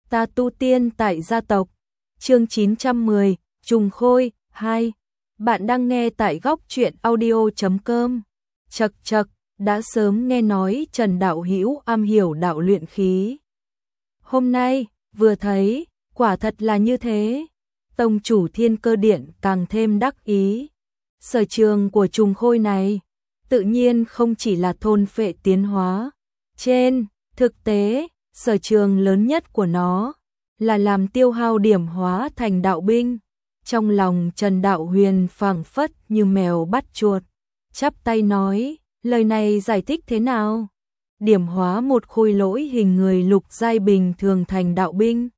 Ta tu tiên tại gia tộc. Chương 910, Trùng Khôi 2. Bạn đang nghe tại góc truyện audio.com. Chậc chậc, đã sớm nghe nói Trần đạo hữu am hiểu đạo luyện khí. Hôm nay, vừa thấy, quả thật là như thế. Tông chủ Thiên Cơ Điện càng thêm đắc ý. Sở trường của Trùng Khôi này, tự nhiên không chỉ là thôn phệ tiến hóa. Trên thực tế, sở trường lớn nhất của nó là làm tiêu hao điểm hóa thành đạo binh. Trong lòng Trần Đạo Huyền phảng phất như mèo bắt chuột, chắp tay nói, lời này giải thích thế nào? Điểm hóa một khôi lỗi hình người lục giai bình thường thành đạo binh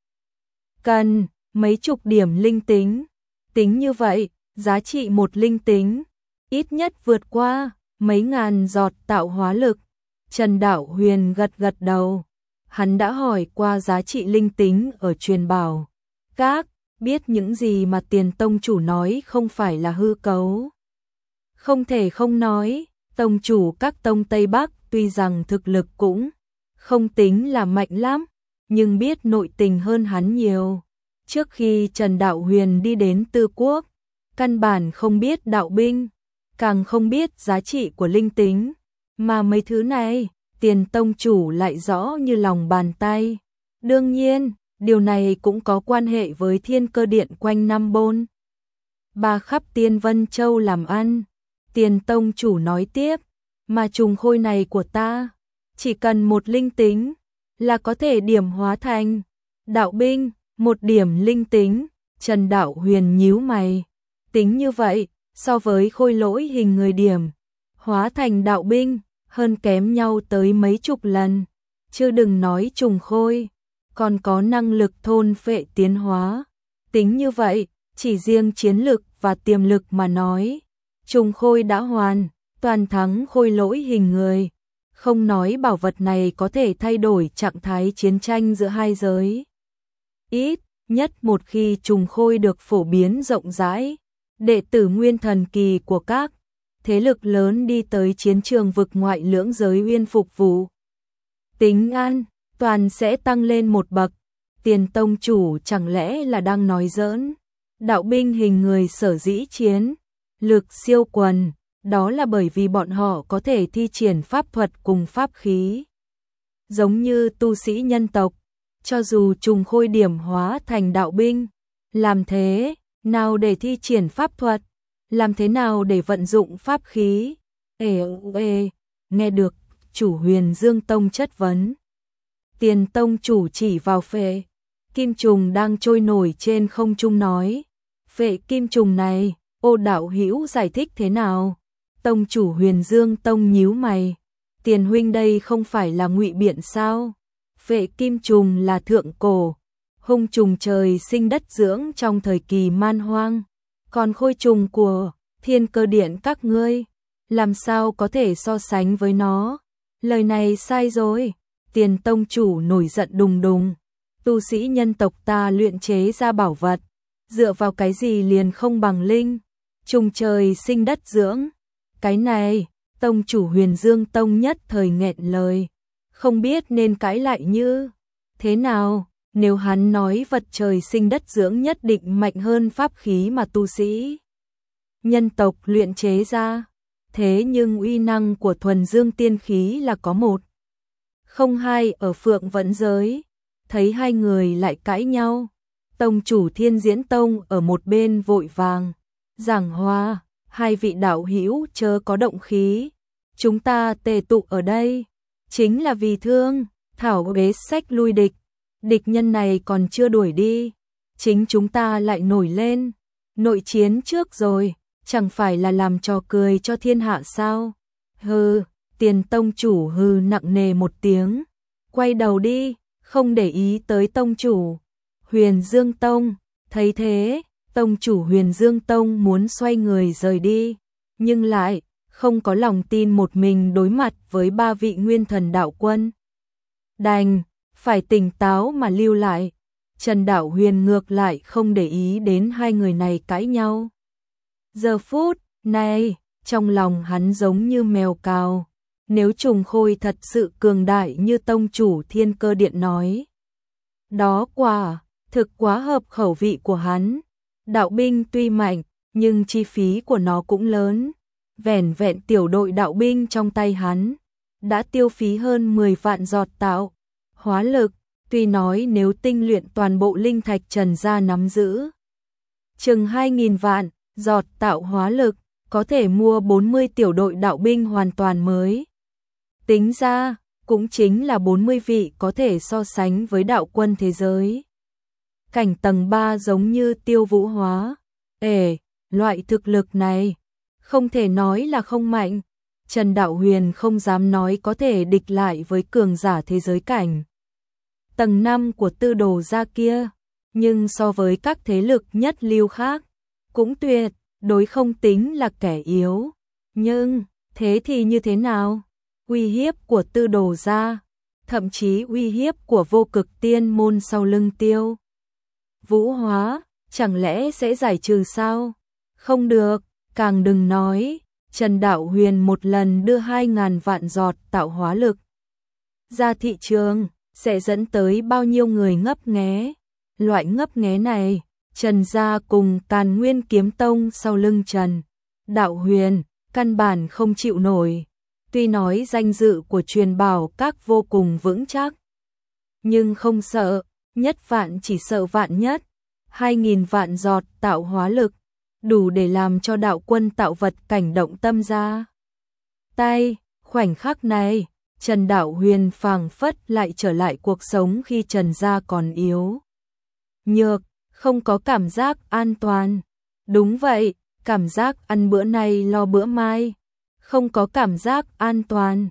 cần mấy chục điểm linh tính. Tính như vậy, giá trị một linh tính ít nhất vượt qua mấy ngàn giọt tạo hóa lực. Trần Đạo Huyền gật gật đầu. Hắn đã hỏi qua giá trị linh tính ở truyền bảo các, biết những gì mà Tiền tông chủ nói không phải là hư cấu. Không thể không nói, tông chủ các tông Tây Bắc tuy rằng thực lực cũng không tính là mạnh lắm, nhưng biết nội tình hơn hắn nhiều. Trước khi Trần Đạo Huyền đi đến Tư Quốc, căn bản không biết đạo binh, càng không biết giá trị của linh tính, mà mấy thứ này, Tiền tông chủ lại rõ như lòng bàn tay. Đương nhiên, điều này cũng có quan hệ với Thiên Cơ Điện quanh năm bôn ba khắp Tiên Vân Châu làm ăn. Tiền tông chủ nói tiếp, mà trùng khôi này của ta, chỉ cần một linh tính là có thể điểm hóa thành đạo binh. Một điểm linh tính. Trần Đạo Huyền nhíu mày. Tính như vậy, so với khôi lỗi hình người điểm hóa thành đạo binh, hơn kém nhau tới mấy chục lần. Chứ đừng nói trùng khôi, còn có năng lực thôn phệ tiến hóa. Tính như vậy, chỉ riêng chiến lực và tiềm lực mà nói, trùng khôi đã hoàn toàn thắng khôi lỗi hình người. Không nói bảo vật này có thể thay đổi trạng thái chiến tranh giữa hai giới. Ít nhất một khi trùng khôi được phổ biến rộng rãi, đệ tử nguyên thần kỳ của các thế lực lớn đi tới chiến trường vực ngoại lưỡng giới uyên phục vụ, tính an toàn sẽ tăng lên một bậc. Tiền tông chủ chẳng lẽ là đang nói giỡn? Đạo binh hình người sở dĩ chiến lực siêu quần, đó là bởi vì bọn họ có thể thi triển pháp thuật cùng pháp khí. Giống như tu sĩ nhân tộc, cho dù trùng khôi điểm hóa thành đạo binh, làm thế nào để thi triển pháp thuật, làm thế nào để vận dụng pháp khí? Nghe được chủ Huyền Dương Tông chất vấn. Tiền tông chủ chỉ vào phệ kim trùng đang trôi nổi trên không trung nói, phệ kim trùng này, ô đạo hữu giải thích thế nào? Tông chủ Huyền Dương Tông nhíu mày, Tiền huynh đây không phải là ngụy biện sao? Phệ kim trùng là thượng cổ hung trùng trời sinh đất dưỡng trong thời kỳ man hoang, còn khôi trùng của Thiên Cơ Điện các ngươi, làm sao có thể so sánh với nó? Lời này sai rồi. Tiền tông chủ nổi giận đùng đùng. Tu sĩ nhân tộc ta luyện chế ra bảo vật, dựa vào cái gì liền không bằng linh trùng trời sinh đất dưỡng? Cái này, tông chủ Huyền Dương Tông nhất thời nghẹn lời, không biết nên cãi lại như thế nào. Nếu hắn nói vật trời sinh đất dưỡng nhất định mạnh hơn pháp khí mà tu sĩ nhân tộc luyện chế ra, thế nhưng uy năng của thuần dương tiên khí là có một không hai ở Phượng Vẫn giới. Thấy hai người lại cãi nhau, tông chủ Thiên Diễn Tông ở một bên vội vàng giảng hòa, hai vị đạo hữu chớ có động khí, chúng ta tề tụ ở đây chính là vì thương thảo bế sách lui địch. Địch nhân này còn chưa đuổi đi, chính chúng ta lại nổi lên nội chiến trước rồi, chẳng phải là làm trò cười cho thiên hạ sao? Hừ. Tiền tông chủ hừ nặng nề một tiếng, quay đầu đi, không để ý tới tông chủ Huyền Dương Tông. Thấy thế, tông chủ Huyền Dương Tông muốn xoay người rời đi, nhưng lại không có lòng tin một mình đối mặt với ba vị nguyên thần đạo quân, đành phải tỉnh táo mà lưu lại. Trần Đạo Huyền ngược lại không để ý đến hai người này cãi nhau. Giờ phút này, trong lòng hắn giống như mèo cào. Nếu trùng khôi thật sự cường đại như tông chủ Thiên Cơ Điện nói, Đó quả thực quá hợp khẩu vị của hắn. Đạo binh tuy mạnh, nhưng chi phí của nó cũng lớn. Vẻn vẹn tiểu đội đạo binh trong tay hắn đã tiêu phí hơn 10 vạn giọt tạo hóa lực, tuy nói nếu tinh luyện toàn bộ linh thạch Trần gia nắm giữ chừng 2.000 vạn giọt tạo hóa lực, có thể mua 40 tiểu đội đạo binh hoàn toàn mới. Tính ra, cũng chính là 40 vị có thể so sánh với đạo quân thế giới. Cảnh tầng 3 giống như Tiêu Vũ Hóa. Loại thực lực này, không thể nói là không mạnh. Trần Đạo Huyền không dám nói có thể địch lại với cường giả thế giới cảnh tầng 5 của Tư Đồ gia kia, nhưng so với các thế lực nhất lưu khác, cũng tuyệt đối không tính là kẻ yếu. Nhưng, thế thì như thế nào? Uy hiếp của Tư Đồ gia, thậm chí uy hiếp của Vô Cực Tiên môn sau lưng Tiêu Vũ Hóa, chẳng lẽ sẽ giải trừ sao? Không được, càng đừng nói, Trần Đạo Huyền một lần đưa 2.000 vạn giọt tạo hóa lực ra thị trường, sẽ dẫn tới bao nhiêu người ngấp nghé. Loại ngấp nghé này, Trần gia cùng Càn Nguyên Kiếm Tông sau lưng Trần Đạo Huyền, căn bản không chịu nổi. Tuy nói danh dự của truyền bảo các vô cùng vững chắc, nhưng không sợ, nhất vạn chỉ sợ vạn nhất. 2.000 vạn giọt tạo hóa lực, đủ để làm cho đạo quân tạo vật cảnh động tâm ra tay. Khoảnh khắc này, Trần Đạo Huyền phảng phất lại trở lại cuộc sống khi Trần gia còn yếu nhược, không có cảm giác an toàn. Đúng vậy, cảm giác ăn bữa nay lo bữa mai, không có cảm giác an toàn.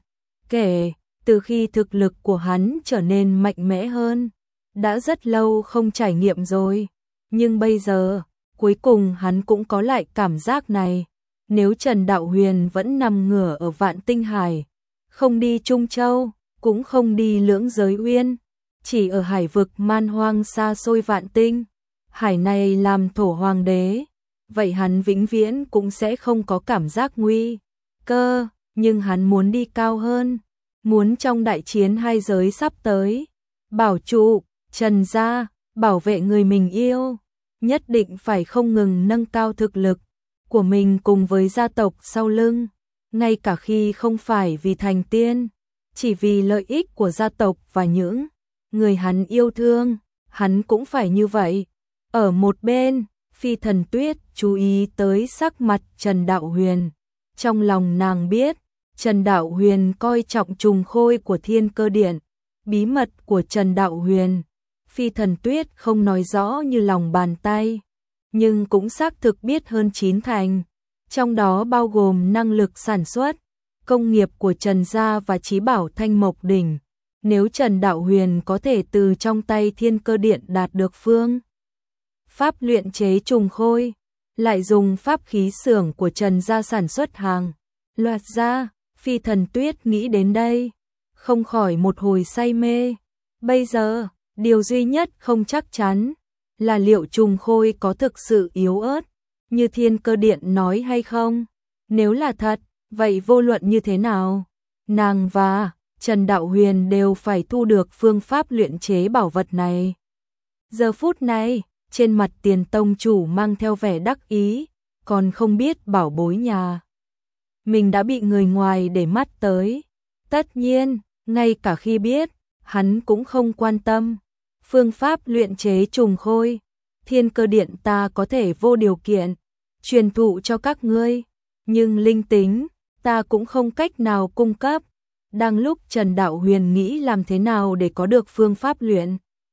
Kể từ khi thực lực của hắn trở nên mạnh mẽ hơn, đã rất lâu không trải nghiệm rồi, nhưng bây giờ, cuối cùng hắn cũng có lại cảm giác này. Nếu Trần Đạo Huyền vẫn nằm ngửa ở Vạn Tinh Hải, không đi Trung Châu, cũng không đi Lưỡng Giới Uyên, chỉ ở hải vực man hoang xa xôi Vạn Tinh Hải này làm thổ hoàng đế, vậy hắn vĩnh viễn cũng sẽ không có cảm giác nguy cơ. Nhưng hắn muốn đi cao hơn, muốn trong đại chiến hai giới sắp tới, bảo trụ Trần gia, bảo vệ người mình yêu, nhất định phải không ngừng nâng cao thực lực của mình cùng với gia tộc sau lưng, ngay cả khi không phải vì thành tiên, chỉ vì lợi ích của gia tộc và những người hắn yêu thương, hắn cũng phải như vậy. Ở một bên, Phi Thần Tuyết chú ý tới sắc mặt Trần Đạo Huyền. Trong lòng nàng biết, Trần Đạo Huyền coi trọng trùng khôi của Thiên Cơ Điện. Bí mật của Trần Đạo Huyền, Phi Thần Tuyết không nói rõ như lòng bàn tay, nhưng cũng xác thực biết hơn 9 thành. Trong đó bao gồm năng lực sản xuất, công nghiệp của Trần gia và Chí Bảo Thanh Mộc Đỉnh. Nếu Trần Đạo Huyền có thể từ trong tay Thiên Cơ Điện đạt được phương pháp luyện chế trùng khôi, lại dùng pháp khí xưởng của Trần gia sản xuất hàng loạt ra, Phi Thần Tuyết nghĩ đến đây, không khỏi một hồi say mê. Bây giờ, điều duy nhất không chắc chắn là liệu trùng khôi có thực sự yếu ớt như Thiên Cơ Điện nói hay không. Nếu là thật, vậy vô luận như thế nào, nàng và Trần Đạo Huyền đều phải thu được phương pháp luyện chế bảo vật này. Giờ phút này, trên mặt Tiền tông chủ mang theo vẻ đắc ý, còn không biết bảo bối nhà mình đã bị người ngoài để mắt tới. Tất nhiên, ngay cả khi biết, hắn cũng không quan tâm. Phương pháp luyện chế trùng khôi, Thiên Cơ Điện ta có thể vô điều kiện truyền thụ cho các ngươi, nhưng linh tính ta cũng không cách nào cung cấp. Đang lúc Trần Đạo Huyền nghĩ làm thế nào để có được phương pháp luyện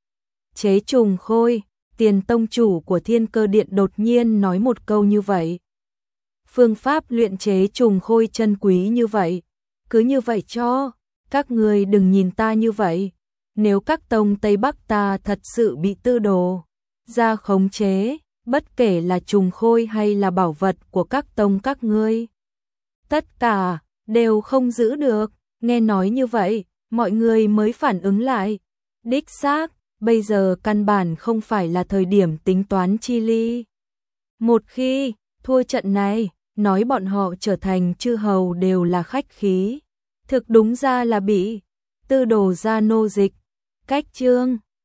chế trùng khôi, Tiền tông chủ của Thiên Cơ Điện đột nhiên nói một câu như vậy. Phương pháp luyện chế trùng khôi chân quý như vậy, cứ như vậy cho, các ngươi đừng nhìn ta như vậy. Nếu các tông Tây Bắc ta thật sự bị Tư Đồ gia khống chế, bất kể là trùng khôi hay là bảo vật của các tông các ngươi, tất cả đều không giữ được. Nghe nói như vậy, mọi người mới phản ứng lại. Đích xác, bây giờ căn bản không phải là thời điểm tính toán chi ly. Một khi thua trận này, nói bọn họ trở thành chư hầu đều là khách khí. Thực đúng ra là bị Tư Đồ gia nô dịch. Cách chương